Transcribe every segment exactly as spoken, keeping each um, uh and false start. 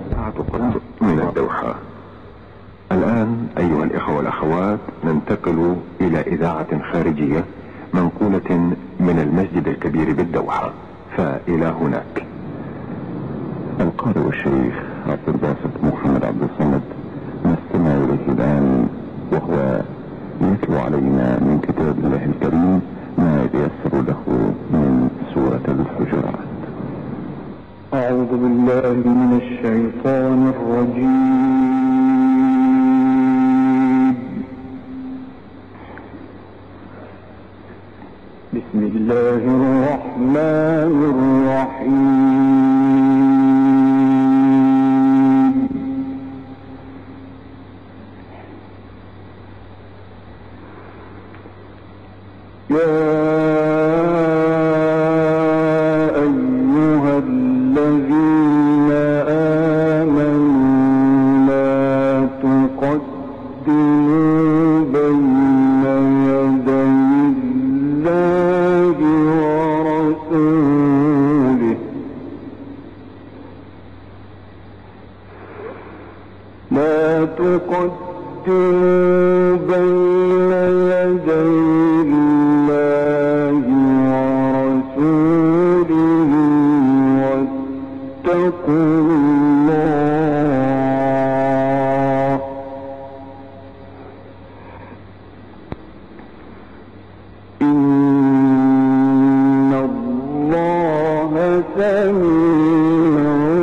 من الدوحة. الآن أيها الإخوة والأخوات ننتقل إلى إذاعة خارجية منقولة من المسجد الكبير بالدوحة، فإلى هناك. القارئ الشيخ عبد الباسط محمد عبد الصمد نستمع إليه الآن وهو يتلو علينا من كتاب الله الكريم ما يتيسر له من سورة الحجرات. أعوذ بالله من الشيطان الرجيم. بسم الله الرحمن الرحيم. يا لا تقدموا بين يدي الله ورسوله واتقوا الله إن الله سميع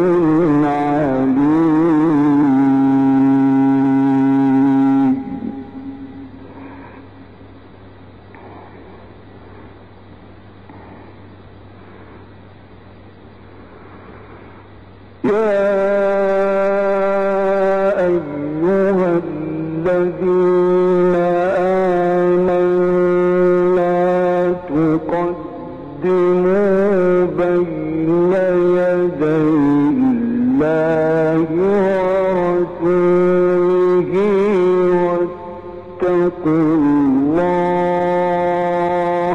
يا أيها الذين آمنوا لا تقدموا بين يدي الله ورسوله واتقوا الله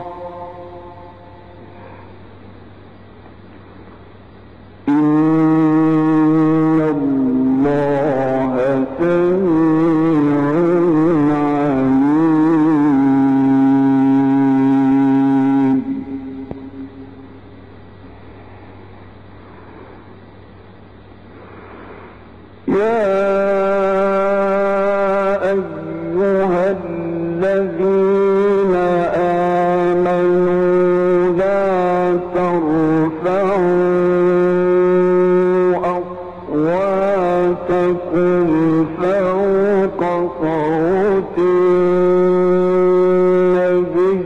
يا أيها الذين آمنوا لا ترفعوا أصواتكم فوق صوت النبي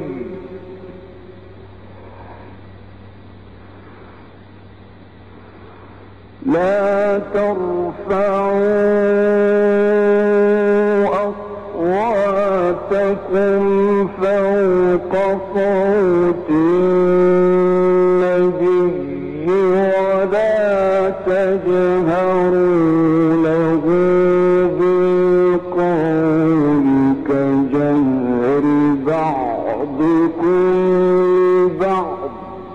لا ترفعوا أصواتكم فوق صوت النبي ولا تجهروا له بالقول كجهر بعضكم لبعض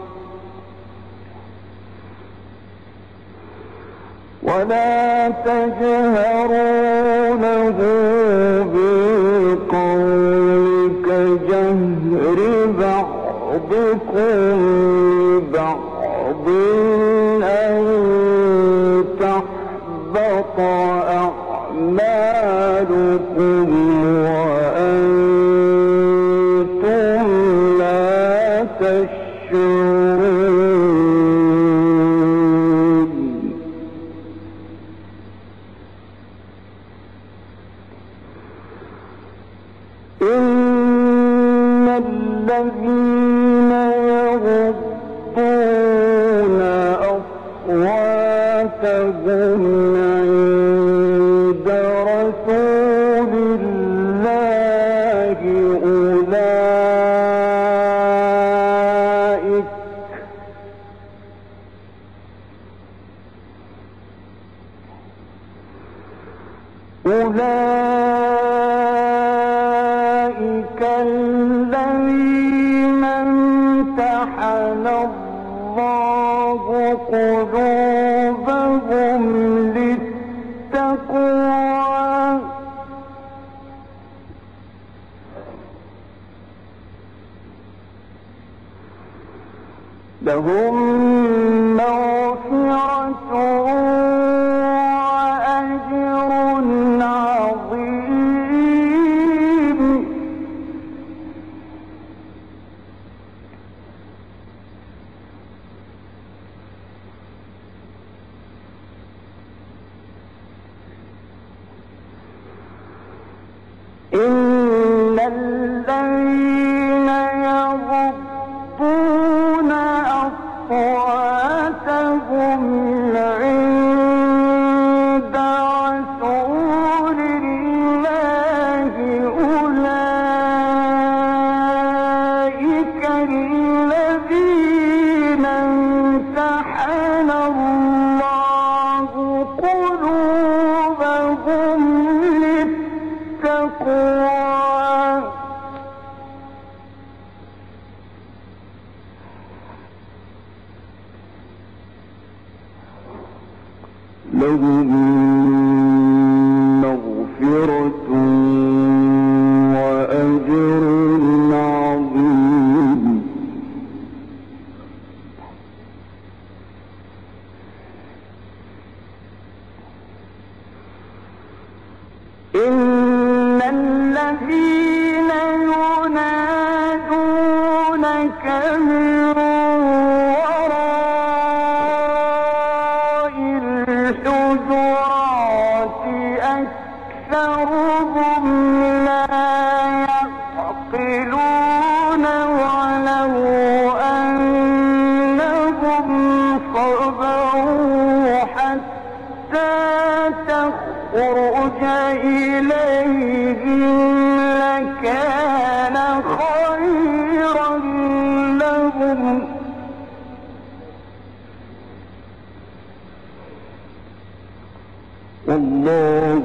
ولا تجهروا له بالقول كجهر بعضكم لبعض أن تحبط أعمالكم وأنتم لا تشعرون. إن الذين يغضون أصواتهم عند رسول الله أولئك أولئك الذين امتحن الله قلوبهم للتقوى لهم مغفرة وأجر عظيم. إن الذين يغضون أصواتهم عند رسول الله أولئك الذين امتحن الله قلوبهم للتقوى. لهم مغفرة وأجر عظيم. إن الذين ينادونك من أكثرهم لا يعقلون ولو أنهم صبروا حتى تخرج إليهم لكان خيرا لهم. والله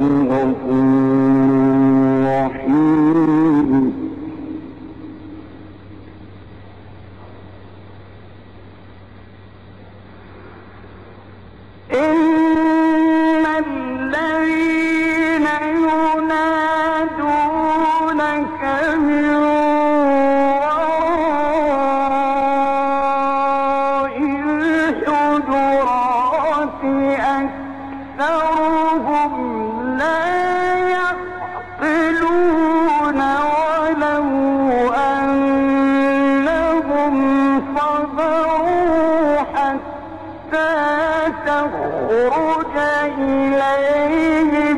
غفور رحيم. إن الذين ينادونك من وراء الحجرات أكثرهم لا يعقلون ولو أنهم صبروا حتى تخرج إليهم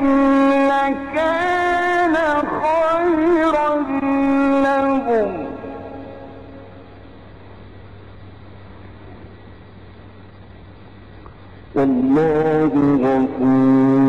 لكان خيرا لهم. والله غفور